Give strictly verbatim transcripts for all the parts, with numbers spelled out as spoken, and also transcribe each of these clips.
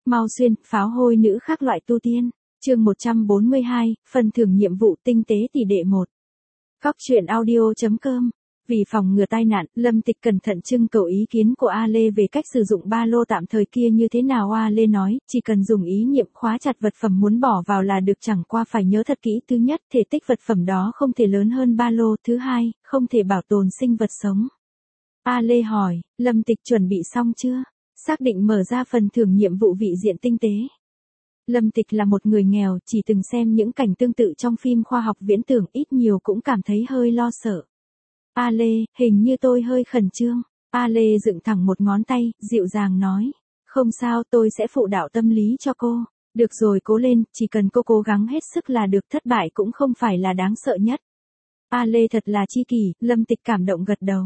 Mau xuyên, pháo hôi nữ khác loại tu tiên. Chương một trăm bốn mươi hai, phần thưởng nhiệm vụ tinh tế tỷ đệ một. Góc truyện audio.com. Vì phòng ngừa tai nạn, Lâm Tịch cẩn thận trưng cầu ý kiến của A Lê về cách sử dụng ba lô tạm thời kia như thế nào. A Lê nói, chỉ cần dùng ý niệm khóa chặt vật phẩm muốn bỏ vào là được, chẳng qua phải nhớ thật kỹ. Thứ nhất, thể tích vật phẩm đó không thể lớn hơn ba lô. Thứ hai, không thể bảo tồn sinh vật sống. A Lê hỏi, Lâm Tịch chuẩn bị xong chưa? Xác định mở ra phần thưởng nhiệm vụ vị diện tinh tế. Lâm Tịch là một người nghèo, chỉ từng xem những cảnh tương tự trong phim khoa học viễn tưởng, ít nhiều cũng cảm thấy hơi lo sợ. A Lê, hình như tôi hơi khẩn trương. A Lê dựng thẳng một ngón tay, dịu dàng nói. Không sao, tôi sẽ phụ đạo tâm lý cho cô. Được rồi, cố lên, chỉ cần cô cố gắng hết sức là được, thất bại cũng không phải là đáng sợ nhất. A Lê thật là chi kỷ, Lâm Tịch cảm động gật đầu.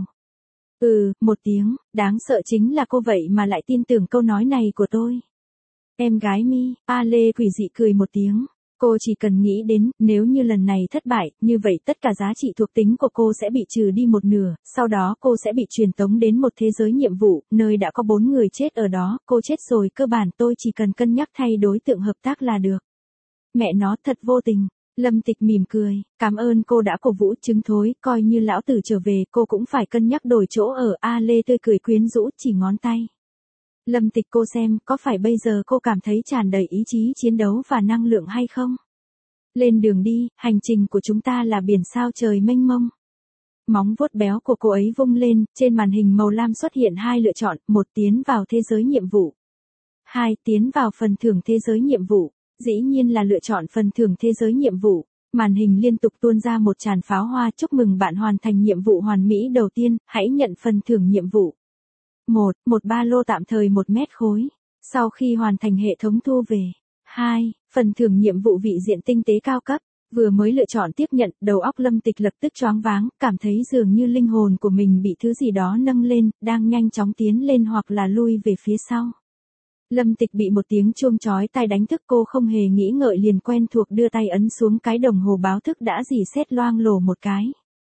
Ừ, một tiếng, đáng sợ chính là cô vậy mà lại tin tưởng câu nói này của tôi. Em gái mi, A Lê quỷ dị cười một tiếng. Cô chỉ cần nghĩ đến, nếu như lần này thất bại, như vậy tất cả giá trị thuộc tính của cô sẽ bị trừ đi một nửa, sau đó cô sẽ bị truyền tống đến một thế giới nhiệm vụ, nơi đã có bốn người chết ở đó, cô chết rồi, cơ bản tôi chỉ cần cân nhắc thay đối tượng hợp tác là được. Mẹ nó thật vô tình. Lâm Tịch mỉm cười, cảm ơn cô đã cổ vũ, chứng thối, coi như lão tử trở về, cô cũng phải cân nhắc đổi chỗ ở. A Lê tươi cười quyến rũ, chỉ ngón tay. Lâm Tịch, cô xem, có phải bây giờ cô cảm thấy tràn đầy ý chí chiến đấu và năng lượng hay không? Lên đường đi, hành trình của chúng ta là biển sao trời mênh mông. Móng vuốt béo của cô ấy vung lên, trên màn hình màu lam xuất hiện hai lựa chọn, một tiến vào thế giới nhiệm vụ. Hai, tiến vào phần thưởng thế giới nhiệm vụ. Dĩ nhiên là lựa chọn phần thưởng thế giới nhiệm vụ. Màn hình liên tục tuôn ra một tràn pháo hoa, chúc mừng bạn hoàn thành nhiệm vụ hoàn mỹ đầu tiên, hãy nhận phần thưởng nhiệm vụ. một. Một ba lô tạm thời một mét khối. Sau khi hoàn thành hệ thống thu về. hai. Phần thưởng nhiệm vụ vị diện tinh tế cao cấp. Vừa mới lựa chọn tiếp nhận, đầu óc Lâm Tịch lập tức choáng váng, cảm thấy dường như linh hồn của mình bị thứ gì đó nâng lên, đang nhanh chóng tiến lên hoặc là lui về phía sau. Lâm Tịch bị một tiếng chuông chói tai đánh thức, cô không hề nghĩ ngợi liền quen thuộc đưa tay ấn xuống cái đồng hồ báo thức đã rỉ sét loang lổ một cái.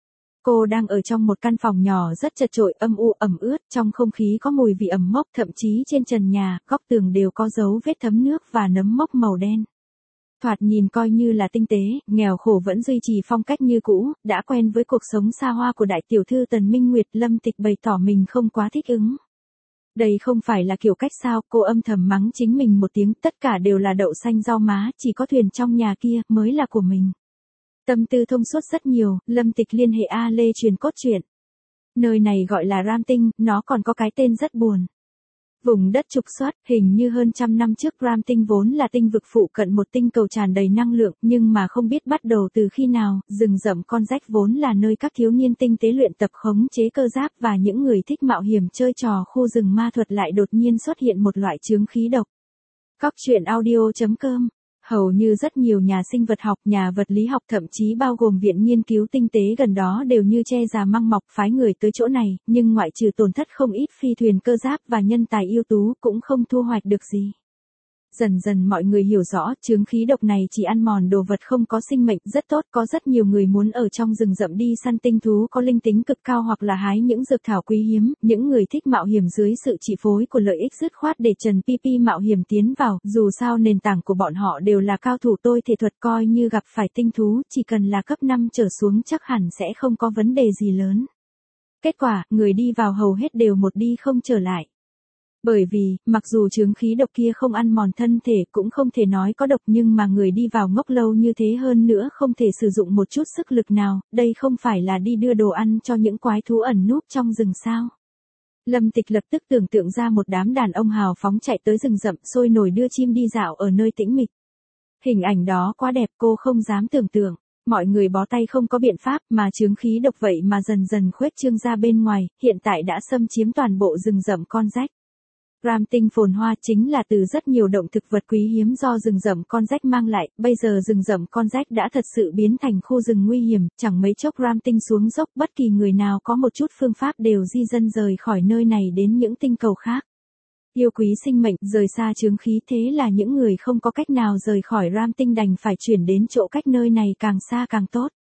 Cô đang ở trong một căn phòng nhỏ rất chật chội, âm u ẩm ướt, trong không khí có mùi vị ẩm mốc, thậm chí trên trần nhà, góc tường đều có dấu vết thấm nước và nấm mốc màu đen. Thoạt nhìn coi như là tinh tế, nghèo khổ vẫn duy trì phong cách như cũ, đã quen với cuộc sống xa hoa của đại tiểu thư Tần Minh Nguyệt, Lâm Tịch bày tỏ mình không quá thích ứng. Đây không phải là kiểu cách sao, cô âm thầm mắng chính mình một tiếng, tất cả đều là đậu xanh rau má, chỉ có thuyền trong nhà kia mới là của mình. Tâm tư thông suốt rất nhiều, Lâm Tịch liên hệ A Lê truyền cốt truyện. Nơi này gọi là Ram Tinh, nó còn có cái tên rất buồn. Vùng đất trục xuất, hình như hơn trăm năm trước Ram Tinh vốn là tinh vực phụ cận một tinh cầu tràn đầy năng lượng, nhưng mà không biết bắt đầu từ khi nào, rừng rậm con rách vốn là nơi các thiếu niên tinh tế luyện tập khống chế cơ giáp và những người thích mạo hiểm chơi trò khu rừng ma thuật lại đột nhiên xuất hiện một loại chướng khí độc. Góc truyện audio.com. Hầu như rất nhiều nhà sinh vật học, nhà vật lý học, thậm chí bao gồm viện nghiên cứu tinh tế gần đó đều như che già măng mọc phái người tới chỗ này, nhưng ngoại trừ tổn thất không ít phi thuyền cơ giáp và nhân tài ưu tú cũng không thu hoạch được gì. Dần dần mọi người hiểu rõ, chướng khí độc này chỉ ăn mòn đồ vật không có sinh mệnh, rất tốt, có rất nhiều người muốn ở trong rừng rậm đi săn tinh thú có linh tính cực cao hoặc là hái những dược thảo quý hiếm, những người thích mạo hiểm dưới sự chi phối của lợi ích dứt khoát để Trần Pi Pi mạo hiểm tiến vào, dù sao nền tảng của bọn họ đều là cao thủ tôi thể thuật, coi như gặp phải tinh thú, chỉ cần là cấp năm trở xuống chắc hẳn sẽ không có vấn đề gì lớn. Kết quả, người đi vào hầu hết đều một đi không trở lại. Bởi vì, mặc dù chướng khí độc kia không ăn mòn thân thể cũng không thể nói có độc, nhưng mà người đi vào ngốc lâu như thế hơn nữa không thể sử dụng một chút sức lực nào, đây không phải là đi đưa đồ ăn cho những quái thú ẩn núp trong rừng sao. Lâm Tịch lập tức tưởng tượng ra một đám đàn ông hào phóng chạy tới rừng rậm sôi nổi đưa chim đi dạo ở nơi tĩnh mịch. Hình ảnh đó quá đẹp, cô không dám tưởng tượng. Mọi người bó tay không có biện pháp mà chướng khí độc vậy mà dần dần khuếch trương ra bên ngoài, hiện tại đã xâm chiếm toàn bộ rừng rậm con rách. Ram Tinh phồn hoa chính là từ rất nhiều động thực vật quý hiếm do rừng rậm con rách mang lại, bây giờ rừng rậm con rách đã thật sự biến thành khu rừng nguy hiểm, chẳng mấy chốc Ram Tinh xuống dốc, bất kỳ người nào có một chút phương pháp đều di dân rời khỏi nơi này đến những tinh cầu khác. Yêu quý sinh mệnh, rời xa chướng khí, thế là những người không có cách nào rời khỏi Ram Tinh đành phải chuyển đến chỗ cách nơi này càng xa càng tốt.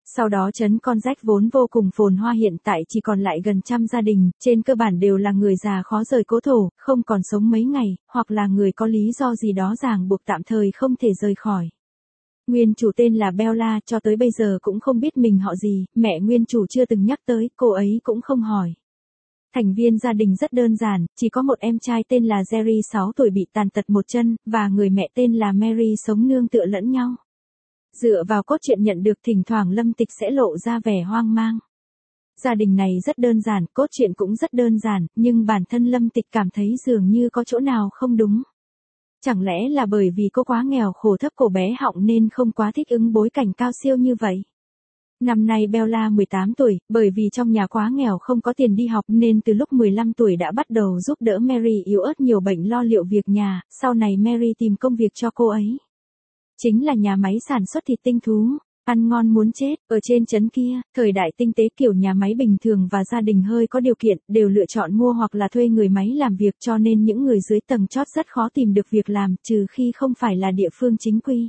Sau đó trấn con rách vốn vô cùng phồn hoa hiện tại chỉ còn lại gần trăm gia đình, trên cơ bản đều là người già khó rời cố thổ, không còn sống mấy ngày, hoặc là người có lý do gì đó ràng buộc tạm thời không thể rời khỏi. Nguyên chủ tên là Bella, cho tới bây giờ cũng không biết mình họ gì, mẹ nguyên chủ chưa từng nhắc tới, cô ấy cũng không hỏi. Thành viên gia đình rất đơn giản, chỉ có một em trai tên là Jerry sáu tuổi bị tàn tật một chân, và người mẹ tên là Mary sống nương tựa lẫn nhau. Dựa vào cốt truyện nhận được thỉnh thoảng Lâm Tịch sẽ lộ ra vẻ hoang mang. Gia đình này rất đơn giản, cốt truyện cũng rất đơn giản, nhưng bản thân Lâm Tịch cảm thấy dường như có chỗ nào không đúng. Chẳng lẽ là bởi vì cô quá nghèo khổ thấp cổ bé họng nên không quá thích ứng bối cảnh cao siêu như vậy? Năm nay Bella mười tám tuổi, bởi vì trong nhà quá nghèo không có tiền đi học nên từ lúc mười lăm tuổi đã bắt đầu giúp đỡ Mary yếu ớt nhiều bệnh lo liệu việc nhà, sau này Mary tìm công việc cho cô ấy. Chính là nhà máy sản xuất thịt tinh thú, ăn ngon muốn chết, ở trên trấn kia, thời đại tinh tế kiểu nhà máy bình thường và gia đình hơi có điều kiện, đều lựa chọn mua hoặc là thuê người máy làm việc cho nên những người dưới tầng chót rất khó tìm được việc làm, trừ khi không phải là địa phương chính quy.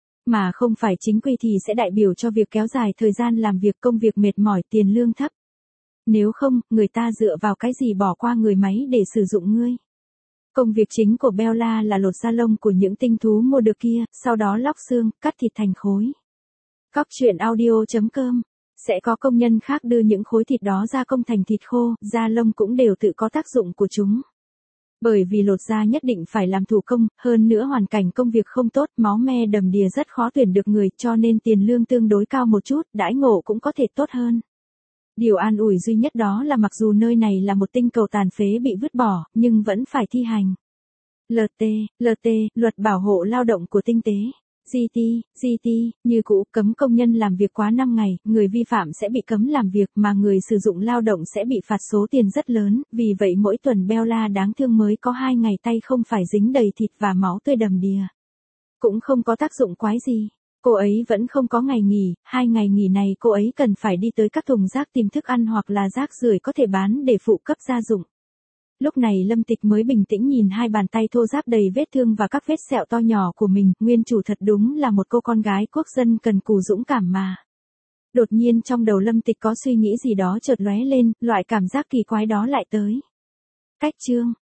Mà không phải chính quy thì sẽ đại biểu cho việc kéo dài thời gian làm việc công việc mệt mỏi tiền lương thấp. Nếu không, người ta dựa vào cái gì bỏ qua người máy để sử dụng ngươi. Công việc chính của Bella là lột da lông của những tinh thú mua được kia, sau đó lóc xương, cắt thịt thành khối. Cóc truyện audio chấm com sẽ có công nhân khác đưa những khối thịt đó ra công thành thịt khô, da lông cũng đều tự có tác dụng của chúng. Bởi vì lột da nhất định phải làm thủ công, hơn nữa hoàn cảnh công việc không tốt, máu me đầm đìa rất khó tuyển được người, cho nên tiền lương tương đối cao một chút, đãi ngộ cũng có thể tốt hơn. Điều an ủi duy nhất đó là mặc dù nơi này là một tinh cầu tàn phế bị vứt bỏ, nhưng vẫn phải thi hành. lờ tê, lờ tê, luật bảo hộ lao động của tinh tế. giê tê, giê tê, như cũ cấm công nhân làm việc quá năm ngày, người vi phạm sẽ bị cấm làm việc mà người sử dụng lao động sẽ bị phạt số tiền rất lớn, vì vậy mỗi tuần Bella đáng thương mới có hai ngày tay không phải dính đầy thịt và máu tươi đầm đìa. Cũng không có tác dụng quái gì. Cô ấy vẫn không có ngày nghỉ, hai ngày nghỉ này cô ấy cần phải đi tới các thùng rác tìm thức ăn hoặc là rác rưởi có thể bán để phụ cấp gia dụng. Lúc này Lâm Tịch mới bình tĩnh nhìn hai bàn tay thô ráp đầy vết thương và các vết sẹo to nhỏ của mình, nguyên chủ thật đúng là một cô con gái quốc dân cần cù dũng cảm mà. Đột nhiên trong đầu Lâm Tịch có suy nghĩ gì đó chợt lóe lên, loại cảm giác kỳ quái đó lại tới. Cách chương